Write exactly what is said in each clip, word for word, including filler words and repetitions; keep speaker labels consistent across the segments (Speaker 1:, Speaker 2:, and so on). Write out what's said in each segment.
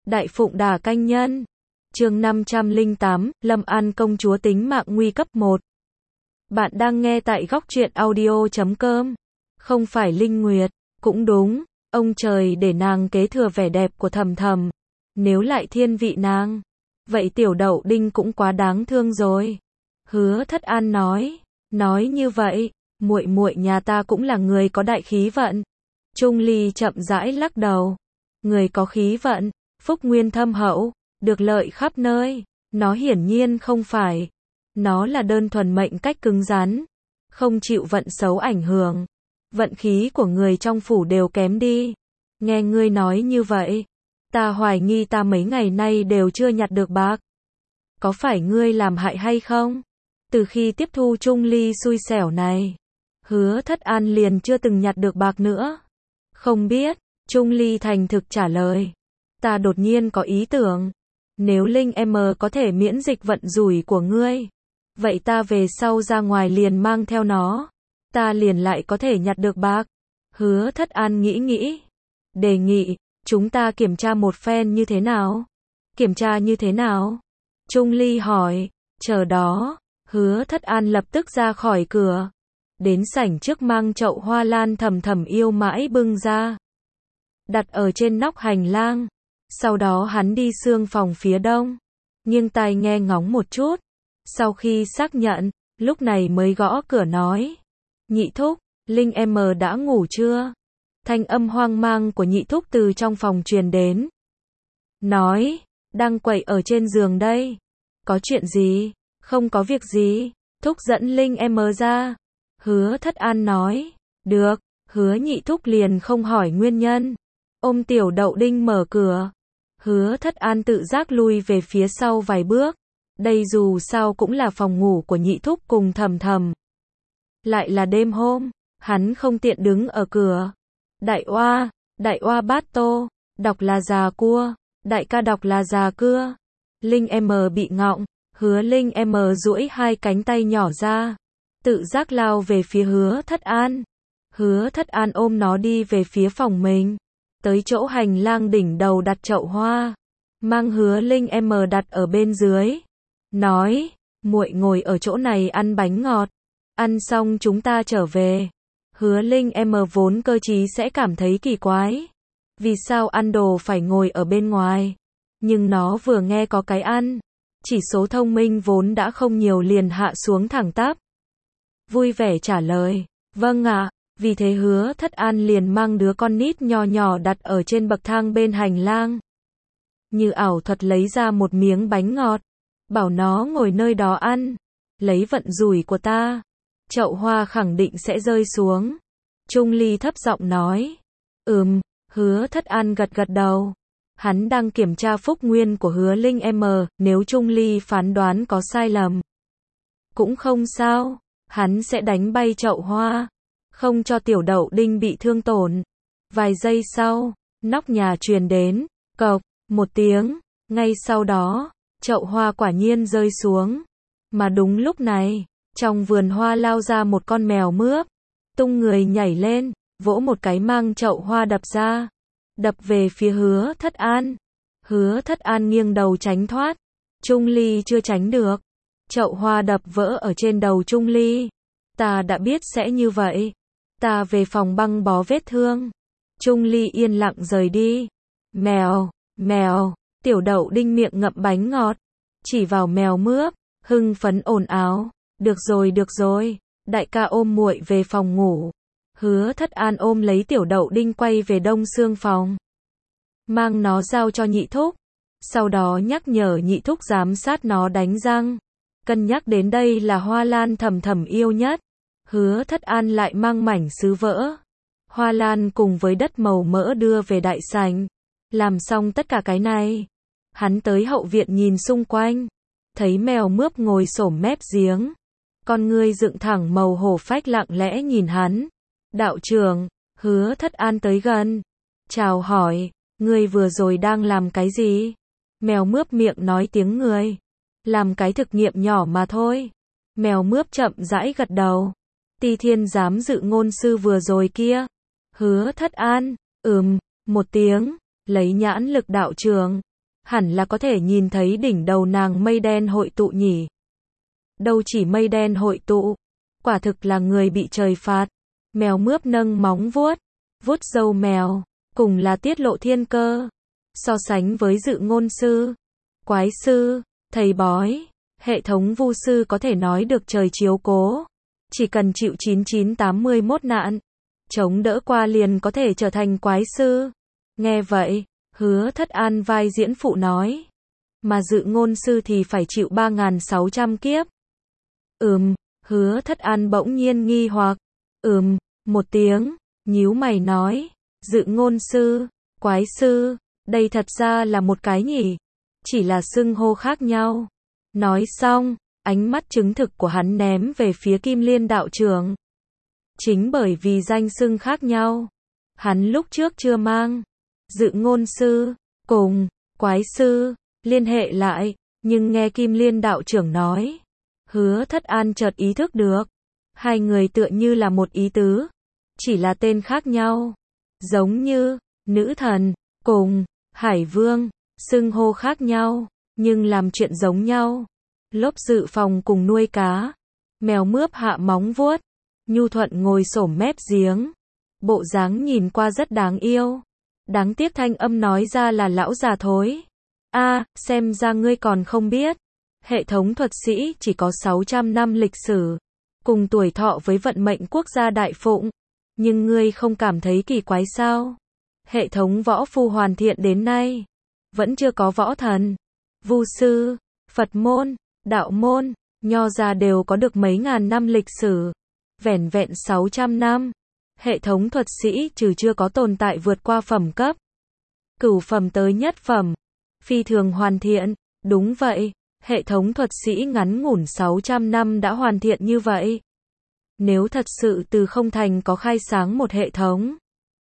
Speaker 1: Đại Phụng Đà Canh Nhân. Chương năm trăm lẻ tám, Lâm An công chúa tính mạng nguy cấp một. Bạn đang nghe tại góc truyện audio chấm com. Không phải Linh Nguyệt, cũng đúng, ông trời để nàng kế thừa vẻ đẹp của Thầm Thầm. Nếu lại thiên vị nàng, vậy Tiểu Đậu Đinh cũng quá đáng thương rồi. Hứa Thất An nói, nói như vậy, muội muội nhà ta cũng là người có đại khí vận. Trung Ly chậm rãi lắc đầu. Người có khí vận, phúc nguyên thâm hậu, được lợi khắp nơi, nó hiển nhiên không phải. Nó là đơn thuần mệnh cách cứng rắn, không chịu vận xấu ảnh hưởng. Vận khí của người trong phủ đều kém đi. Nghe ngươi nói như vậy, ta hoài nghi ta mấy ngày nay đều chưa nhặt được bạc. Có phải ngươi làm hại hay không? Từ khi tiếp thu Trung Ly xui xẻo này, Hứa Thất An liền chưa từng nhặt được bạc nữa. Không biết, Trung Ly thành thực trả lời. Ta đột nhiên có ý tưởng, nếu Linh em có thể miễn dịch vận rủi của ngươi, vậy ta về sau ra ngoài liền mang theo nó, ta liền lại có thể nhặt được bạc. Hứa Thất An nghĩ nghĩ, đề nghị, chúng ta kiểm tra một phen như thế nào? Kiểm tra như thế nào? Trung Ly hỏi, chờ đó, Hứa Thất An lập tức ra khỏi cửa, đến sảnh trước mang chậu hoa lan Thầm Thầm yêu mãi bưng ra, đặt ở trên nóc hành lang. Sau đó hắn đi xương phòng phía đông, nghiêng tai nghe ngóng một chút. Sau khi xác nhận, lúc này mới gõ cửa nói, Nhị thúc, Linh em đã ngủ chưa? Thanh âm hoang mang của Nhị thúc từ trong phòng truyền đến. Nói, đang quậy ở trên giường đây. Có chuyện gì? Không có việc gì. Thúc dẫn Linh em ra. Hứa Thất An nói, được. Hứa Nhị thúc liền không hỏi nguyên nhân, ôm Tiểu Đậu Đinh mở cửa. Hứa Thất An tự giác lui về phía sau vài bước. Đây dù sao cũng là phòng ngủ của Nhị thúc cùng Thầm Thầm. Lại là đêm hôm, hắn không tiện đứng ở cửa. Đại oa, đại oa bát tô, đọc là già cua, đại ca đọc là già cưa. Linh em bị ngọng, Hứa Linh em duỗi hai cánh tay nhỏ ra, tự giác lao về phía Hứa Thất An. Hứa Thất An ôm nó đi về phía phòng mình, tới chỗ hành lang đỉnh đầu đặt chậu hoa, mang Hứa Linh em đặt ở bên dưới, nói, muội ngồi ở chỗ này ăn bánh ngọt, ăn xong chúng ta trở về. Hứa Linh em vốn cơ trí sẽ cảm thấy kỳ quái, vì sao ăn đồ phải ngồi ở bên ngoài, nhưng nó vừa nghe có cái ăn, chỉ số thông minh vốn đã không nhiều liền hạ xuống thẳng tắp, vui vẻ trả lời, vâng ạ. Vì thế Hứa Thất An liền mang đứa con nít nhỏ nhỏ đặt ở trên bậc thang bên hành lang. Như ảo thuật lấy ra một miếng bánh ngọt, bảo nó ngồi nơi đó ăn, lấy vận rủi của ta, chậu hoa khẳng định sẽ rơi xuống. Trung Ly thấp giọng nói, ừm. Hứa Thất An gật gật đầu. Hắn đang kiểm tra phúc nguyên của Hứa Linh em, nếu Trung Ly phán đoán có sai lầm, cũng không sao, hắn sẽ đánh bay chậu hoa, không cho Tiểu Đậu Đinh bị thương tổn. Vài giây sau, nóc nhà truyền đến, cộc, một tiếng, ngay sau đó, chậu hoa quả nhiên rơi xuống. Mà đúng lúc này, trong vườn hoa lao ra một con mèo mướp, tung người nhảy lên, vỗ một cái mang chậu hoa đập ra, đập về phía Hứa Thất An. Hứa Thất An nghiêng đầu tránh thoát, Trung Ly chưa tránh được, chậu hoa đập vỡ ở trên đầu Trung Ly. Ta đã biết sẽ như vậy. Ta về phòng băng bó vết thương. Trung Ly yên lặng rời đi. Mèo, mèo, Tiểu Đậu Đinh miệng ngậm bánh ngọt, chỉ vào mèo mướp, hưng phấn ồn ào. Được rồi được rồi, đại ca ôm muội về phòng ngủ. Hứa Thất An ôm lấy Tiểu Đậu Đinh quay về đông xương phòng, mang nó giao cho Nhị thúc, sau đó nhắc nhở Nhị thúc giám sát nó đánh răng. Cân nhắc đến đây là hoa lan Thầm Thầm yêu nhất, Hứa Thất An lại mang mảnh sứ vỡ, hoa lan cùng với đất màu mỡ đưa về đại sảnh. Làm xong tất cả cái này, hắn tới hậu viện nhìn xung quanh, thấy mèo mướp ngồi xổm mép giếng, con ngươi dựng thẳng màu hổ phách lặng lẽ nhìn hắn. Đạo trưởng, Hứa Thất An tới gần, chào hỏi, ngươi vừa rồi đang làm cái gì? Mèo mướp miệng nói tiếng người, làm cái thực nghiệm nhỏ mà thôi. Mèo mướp chậm rãi gật đầu. Ti Thiên giám dự ngôn sư vừa rồi kia. Hứa Thất An, ừm, một tiếng, lấy nhãn lực đạo trưởng, hẳn là có thể nhìn thấy đỉnh đầu nàng mây đen hội tụ nhỉ. Đâu chỉ mây đen hội tụ, quả thực là người bị trời phạt. Mèo mướp nâng móng vuốt, vuốt râu mèo, cùng là tiết lộ thiên cơ. So sánh với dự ngôn sư, quái sư, thầy bói, hệ thống vu sư có thể nói được trời chiếu cố. Chỉ cần chịu chín chín tám mươi mốt nạn, chống đỡ qua liền có thể trở thành quái sư. Nghe vậy, Hứa Thất An vai diễn phụ nói. Mà dự ngôn sư thì phải chịu ba nghìn sáu trăm kiếp. Ừm, Hứa Thất An bỗng nhiên nghi hoặc. Ừm, một tiếng, nhíu mày nói. Dự ngôn sư, quái sư, đây thật ra là một cái nhỉ. Chỉ là xưng hô khác nhau. Nói xong, ánh mắt chứng thực của hắn ném về phía Kim Liên đạo trưởng. Chính bởi vì danh xưng khác nhau, hắn lúc trước chưa mang dự ngôn sư cùng quái sư liên hệ lại, nhưng nghe Kim Liên đạo trưởng nói, Hứa Thất An chợt ý thức được, hai người tựa như là một ý tứ, chỉ là tên khác nhau, giống như nữ thần cùng hải vương, xưng hô khác nhau, nhưng làm chuyện giống nhau. Lốp dự phòng cùng nuôi cá, mèo mướp hạ móng vuốt, nhu thuận ngồi xổm mép giếng, bộ dáng nhìn qua rất đáng yêu. Đáng tiếc thanh âm nói ra là lão già thối. A, à, xem ra ngươi còn không biết, hệ thống thuật sĩ chỉ có sáu trăm năm lịch sử, cùng tuổi thọ với vận mệnh quốc gia Đại Phụng, nhưng ngươi không cảm thấy kỳ quái sao? Hệ thống võ phu hoàn thiện đến nay, vẫn chưa có võ thần, vu sư, Phật môn, đạo môn, nho gia đều có được mấy ngàn năm lịch sử. Vẻn vẹn sáu trăm năm, hệ thống thuật sĩ trừ chưa có tồn tại vượt qua phẩm cấp. Cửu phẩm tới nhất phẩm, phi thường hoàn thiện, đúng vậy, hệ thống thuật sĩ ngắn ngủn sáu trăm năm đã hoàn thiện như vậy. Nếu thật sự từ không thành có khai sáng một hệ thống,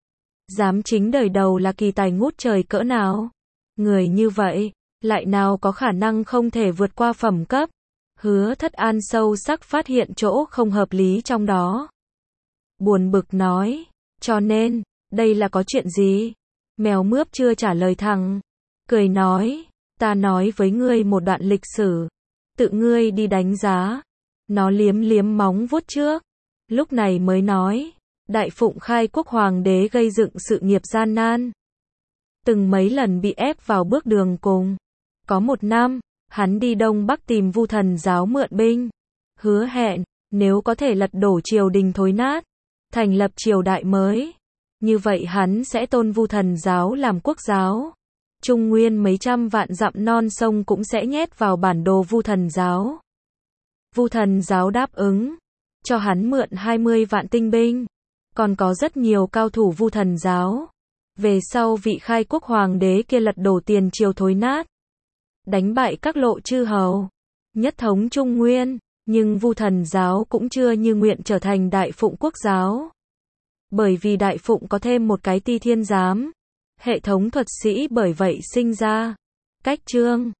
Speaker 1: dám chính đời đầu là kỳ tài ngút trời cỡ nào. Người như vậy, lại nào có khả năng không thể vượt qua phẩm cấp. Hứa Thất An sâu sắc phát hiện chỗ không hợp lý trong đó. Buồn bực nói, cho nên, đây là có chuyện gì? Mèo mướp chưa trả lời thẳng, cười nói, ta nói với ngươi một đoạn lịch sử, tự ngươi đi đánh giá. Nó liếm liếm móng vuốt trước, lúc này mới nói, Đại Phụng khai quốc hoàng đế gây dựng sự nghiệp gian nan, từng mấy lần bị ép vào bước đường cùng. Có một năm, hắn đi Đông Bắc tìm Vu Thần giáo mượn binh, hứa hẹn, nếu có thể lật đổ triều đình thối nát, thành lập triều đại mới, như vậy hắn sẽ tôn Vu Thần giáo làm quốc giáo. Trung Nguyên mấy trăm vạn dặm non sông cũng sẽ nhét vào bản đồ Vu Thần giáo. Vu Thần giáo đáp ứng, cho hắn mượn hai mươi vạn tinh binh, còn có rất nhiều cao thủ Vu Thần giáo. Về sau vị khai quốc hoàng đế kia lật đổ tiền triều thối nát, đánh bại các lộ chư hầu, nhất thống Trung Nguyên, nhưng Vu Thần giáo cũng chưa như nguyện trở thành Đại Phụng quốc giáo. Bởi vì Đại Phụng có thêm một cái Ti Thiên giám, hệ thống thuật sĩ bởi vậy sinh ra. Cách chương